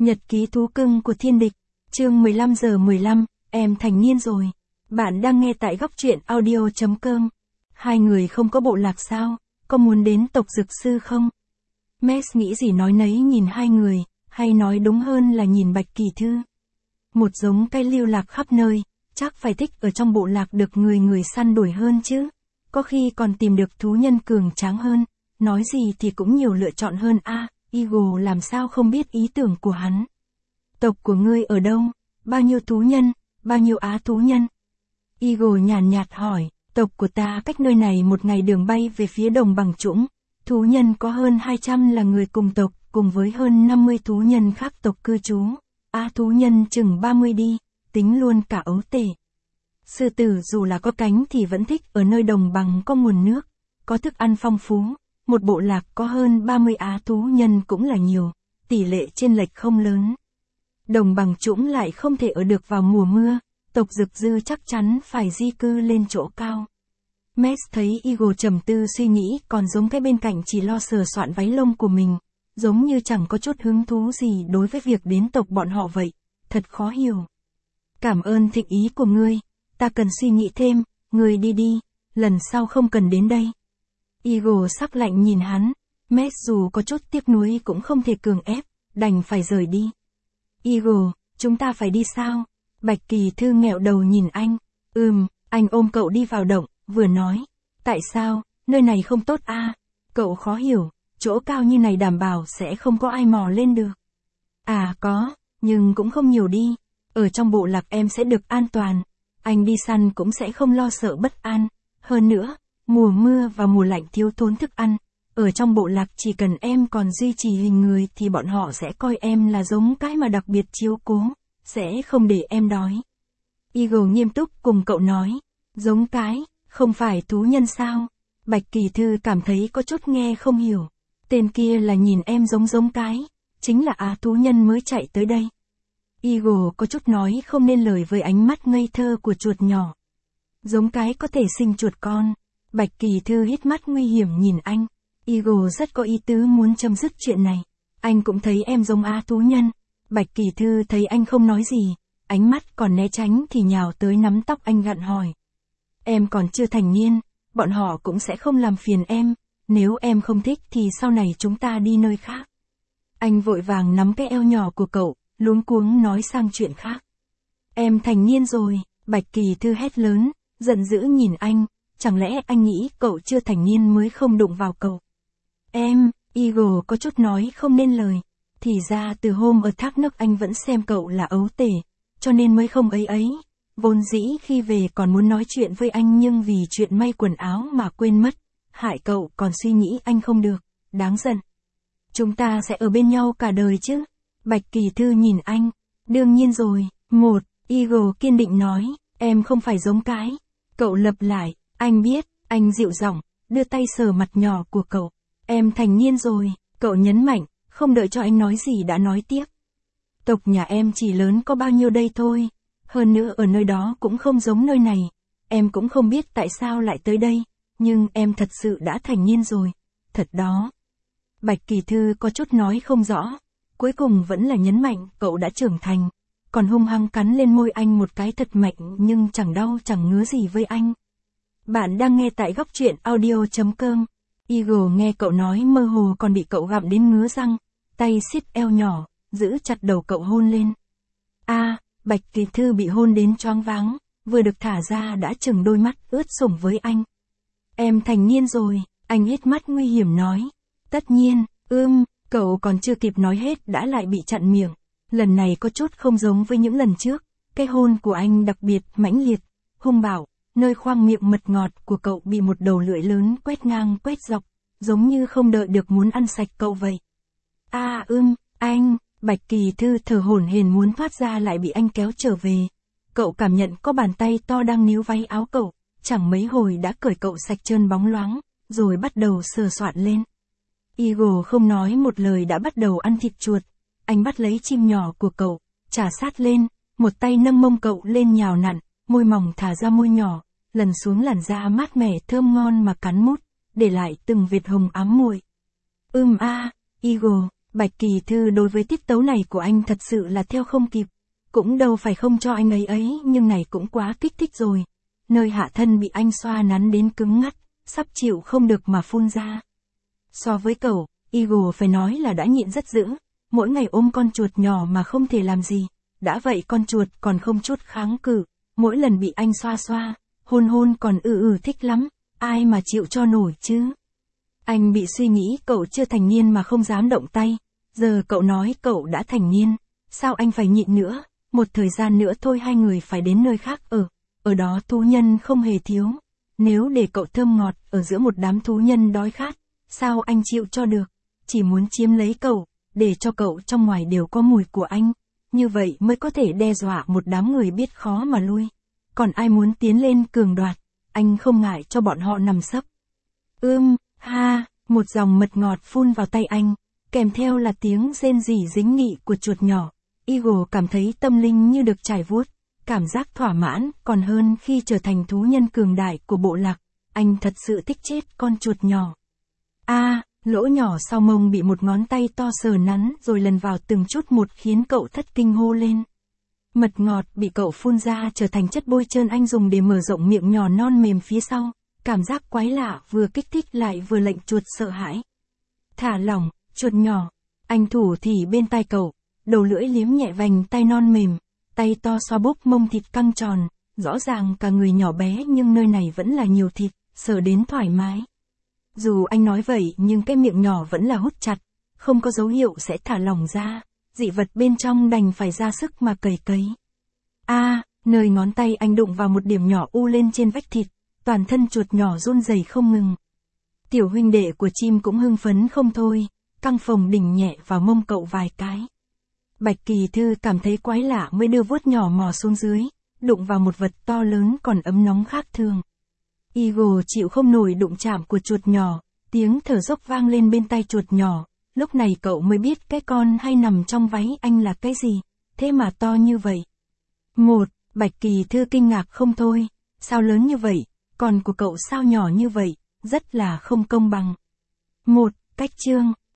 Nhật ký thú cưng của thiên địch, chương 15:15, em thành niên rồi. Bạn đang nghe tại góc truyện audio.com. Hai người không có bộ lạc sao, có muốn đến tộc dược sư không? Mes nghĩ gì nói nấy nhìn hai người, hay nói đúng hơn là nhìn Bạch Kỳ Thư. Một giống cây lưu lạc khắp nơi, chắc phải thích ở trong bộ lạc được người săn đuổi hơn chứ. Có khi còn tìm được thú nhân cường tráng hơn, nói gì thì cũng nhiều lựa chọn hơn a. Eagle làm sao không biết ý tưởng của hắn. Tộc của ngươi ở đâu? Bao nhiêu thú nhân? Bao nhiêu á thú nhân? Eagle nhàn nhạt hỏi, tộc của ta cách nơi này một ngày đường bay về phía đồng bằng trũng. Thú nhân có hơn 200 là người cùng tộc, cùng với hơn 50 thú nhân khác tộc cư trú. Á thú nhân chừng 30 đi, tính luôn cả ấu tể. Sư tử dù là có cánh thì vẫn thích ở nơi đồng bằng có nguồn nước, có thức ăn phong phú. Một bộ lạc có hơn 30 á thú nhân cũng là nhiều, tỷ lệ chênh lệch không lớn. Đồng bằng trũng lại không thể ở được vào mùa mưa, tộc dược dư chắc chắn phải di cư lên chỗ cao. Mes thấy Eagle trầm tư suy nghĩ còn giống cái bên cạnh chỉ lo sờ soạn váy lông của mình, giống như chẳng có chút hứng thú gì đối với việc đến tộc bọn họ vậy, thật khó hiểu. Cảm ơn thịnh ý của ngươi, ta cần suy nghĩ thêm, ngươi đi đi, lần sau không cần đến đây. Eagle sắc lạnh nhìn hắn, Mes dù có chút tiếc nuối cũng không thể cường ép, đành phải rời đi. Eagle, chúng ta phải đi sao? Bạch Kỳ Thư nghẹo đầu nhìn anh. Anh ôm cậu đi vào động, vừa nói. Tại sao, nơi này không tốt a? Cậu khó hiểu, chỗ cao như này đảm bảo sẽ không có ai mò lên được. À có, nhưng cũng không nhiều đi. Ở trong bộ lạc em sẽ được an toàn. Anh đi săn cũng sẽ không lo sợ bất an. Hơn nữa, mùa mưa và mùa lạnh thiếu thốn thức ăn. Ở trong bộ lạc chỉ cần em còn duy trì hình người thì bọn họ sẽ coi em là giống cái mà đặc biệt chiếu cố, sẽ không để em đói. Eagle nghiêm túc cùng cậu nói, giống cái, không phải thú nhân sao? Bạch Kỳ Thư cảm thấy có chút nghe không hiểu. Tên kia là nhìn em giống cái, chính là á thú nhân mới chạy tới đây. Eagle có chút nói không nên lời với ánh mắt ngây thơ của chuột nhỏ. Giống cái có thể sinh chuột con. Bạch Kỳ Thư hít mắt nguy hiểm nhìn anh. Eagle rất có ý tứ muốn chấm dứt chuyện này. Anh cũng thấy em giống á thú nhân. Bạch Kỳ Thư thấy anh không nói gì, ánh mắt còn né tránh thì nhào tới nắm tóc anh gặn hỏi. Em còn chưa thành niên, bọn họ cũng sẽ không làm phiền em, nếu em không thích thì sau này chúng ta đi nơi khác. Anh vội vàng nắm cái eo nhỏ của cậu, luống cuống nói sang chuyện khác. Em thành niên rồi, Bạch Kỳ Thư hét lớn, giận dữ nhìn anh, chẳng lẽ anh nghĩ cậu chưa thành niên mới không đụng vào cậu? Em, Eagle có chút nói không nên lời, thì ra từ hôm ở thác nước anh vẫn xem cậu là ấu tể, cho nên mới không ấy. Vốn dĩ khi về còn muốn nói chuyện với anh nhưng vì chuyện may quần áo mà quên mất, hại cậu còn suy nghĩ anh không được, đáng giận. Chúng ta sẽ ở bên nhau cả đời chứ? Bạch Kỳ Thư nhìn anh, đương nhiên rồi, Eagle kiên định nói, em không phải giống cái. Cậu lặp lại, anh biết, anh dịu giọng, đưa tay sờ mặt nhỏ của cậu. Em thành niên rồi, cậu nhấn mạnh, không đợi cho anh nói gì đã nói tiếp. Tộc nhà em chỉ lớn có bao nhiêu đây thôi, hơn nữa ở nơi đó cũng không giống nơi này, em cũng không biết tại sao lại tới đây, nhưng em thật sự đã thành niên rồi, thật đó. Bạch Kỳ Thư có chút nói không rõ, cuối cùng vẫn là nhấn mạnh cậu đã trưởng thành, còn hung hăng cắn lên môi anh một cái thật mạnh nhưng chẳng đau chẳng ngứa gì với anh. Bạn đang nghe tại góc truyện audio.com. Eagle nghe cậu nói mơ hồ còn bị cậu gặm đến ngứa răng, tay siết eo nhỏ, giữ chặt đầu cậu hôn lên. Bạch Kỳ Thư bị hôn đến choáng váng, vừa được thả ra đã trừng đôi mắt ướt sũng với anh. Em thành niên rồi, anh hít mắt nguy hiểm nói. Tất nhiên, cậu còn chưa kịp nói hết đã lại bị chặn miệng. Lần này có chút không giống với những lần trước, cái hôn của anh đặc biệt mãnh liệt, hung bạo. Nơi khoang miệng mật ngọt của cậu bị một đầu lưỡi lớn quét ngang quét dọc, giống như không đợi được muốn ăn sạch cậu vậy. Anh, Bạch Kỳ Thư thở hổn hển muốn thoát ra lại bị anh kéo trở về. Cậu cảm nhận có bàn tay to đang níu váy áo cậu, chẳng mấy hồi đã cởi cậu sạch trơn bóng loáng, rồi bắt đầu sờ soạn lên. Eagle không nói một lời đã bắt đầu ăn thịt chuột. Anh bắt lấy chim nhỏ của cậu, chà sát lên, một tay nâng mông cậu lên nhào nặn, môi mỏng thả ra môi nhỏ, lần xuống làn da mát mẻ thơm ngon mà cắn mút, để lại từng vệt hồng ám muội. Eagle, Bạch Kỳ Thư đối với tiết tấu này của anh thật sự là theo không kịp. Cũng đâu phải không cho anh ấy nhưng này cũng quá kích thích rồi. Nơi hạ thân bị anh xoa nắn đến cứng ngắt, sắp chịu không được mà phun ra. So với cậu, Eagle phải nói là đã nhịn rất dữ, mỗi ngày ôm con chuột nhỏ mà không thể làm gì. Đã vậy con chuột còn không chút kháng cự, mỗi lần bị anh xoa xoa, hôn hôn còn thích lắm, ai mà chịu cho nổi chứ. Anh bị suy nghĩ cậu chưa thành niên mà không dám động tay, giờ cậu nói cậu đã thành niên, sao anh phải nhịn nữa, một thời gian nữa thôi hai người phải đến nơi khác ở đó thú nhân không hề thiếu. Nếu để cậu thơm ngọt ở giữa một đám thú nhân đói khát, sao anh chịu cho được, chỉ muốn chiếm lấy cậu, để cho cậu trong ngoài đều có mùi của anh, như vậy mới có thể đe dọa một đám người biết khó mà lui. Còn ai muốn tiến lên cường đoạt, anh không ngại cho bọn họ nằm sấp. Ha, một dòng mật ngọt phun vào tay anh, kèm theo là tiếng rên rỉ dính nghị của chuột nhỏ. Eagle cảm thấy tâm linh như được trải vuốt, cảm giác thỏa mãn còn hơn khi trở thành thú nhân cường đại của bộ lạc. Anh thật sự thích chết con chuột nhỏ. Lỗ nhỏ sau mông bị một ngón tay to sờ nắn rồi lần vào từng chút một khiến cậu thất kinh hô lên. Mật ngọt bị cậu phun ra trở thành chất bôi trơn anh dùng để mở rộng miệng nhỏ non mềm phía sau. Cảm giác quái lạ vừa kích thích lại vừa lệnh chuột sợ hãi. Thả lỏng, chuột nhỏ. Anh thủ thì bên tai cậu, đầu lưỡi liếm nhẹ vành tay non mềm, tay to xoa bóp mông thịt căng tròn, rõ ràng cả người nhỏ bé nhưng nơi này vẫn là nhiều thịt, sờ đến thoải mái. Dù anh nói vậy nhưng cái miệng nhỏ vẫn là hút chặt, không có dấu hiệu sẽ thả lỏng ra, dị vật bên trong đành phải ra sức mà cầy cấy. Nơi ngón tay anh đụng vào một điểm nhỏ u lên trên vách thịt, toàn thân chuột nhỏ run rẩy không ngừng. Tiểu huynh đệ của chim cũng hưng phấn không thôi, căng phồng đỉnh nhẹ vào mông cậu vài cái. Bạch Kỳ Thư cảm thấy quái lạ mới đưa vuốt nhỏ mò xuống dưới, đụng vào một vật to lớn còn ấm nóng khác thường. Eagle chịu không nổi đụng chạm của chuột nhỏ, tiếng thở dốc vang lên bên tai chuột nhỏ, lúc này cậu mới biết cái con hay nằm trong váy anh là cái gì, thế mà to như vậy. Bạch Kỳ Thư kinh ngạc không thôi, sao lớn như vậy, còn của cậu sao nhỏ như vậy, rất là không công bằng. Cách chương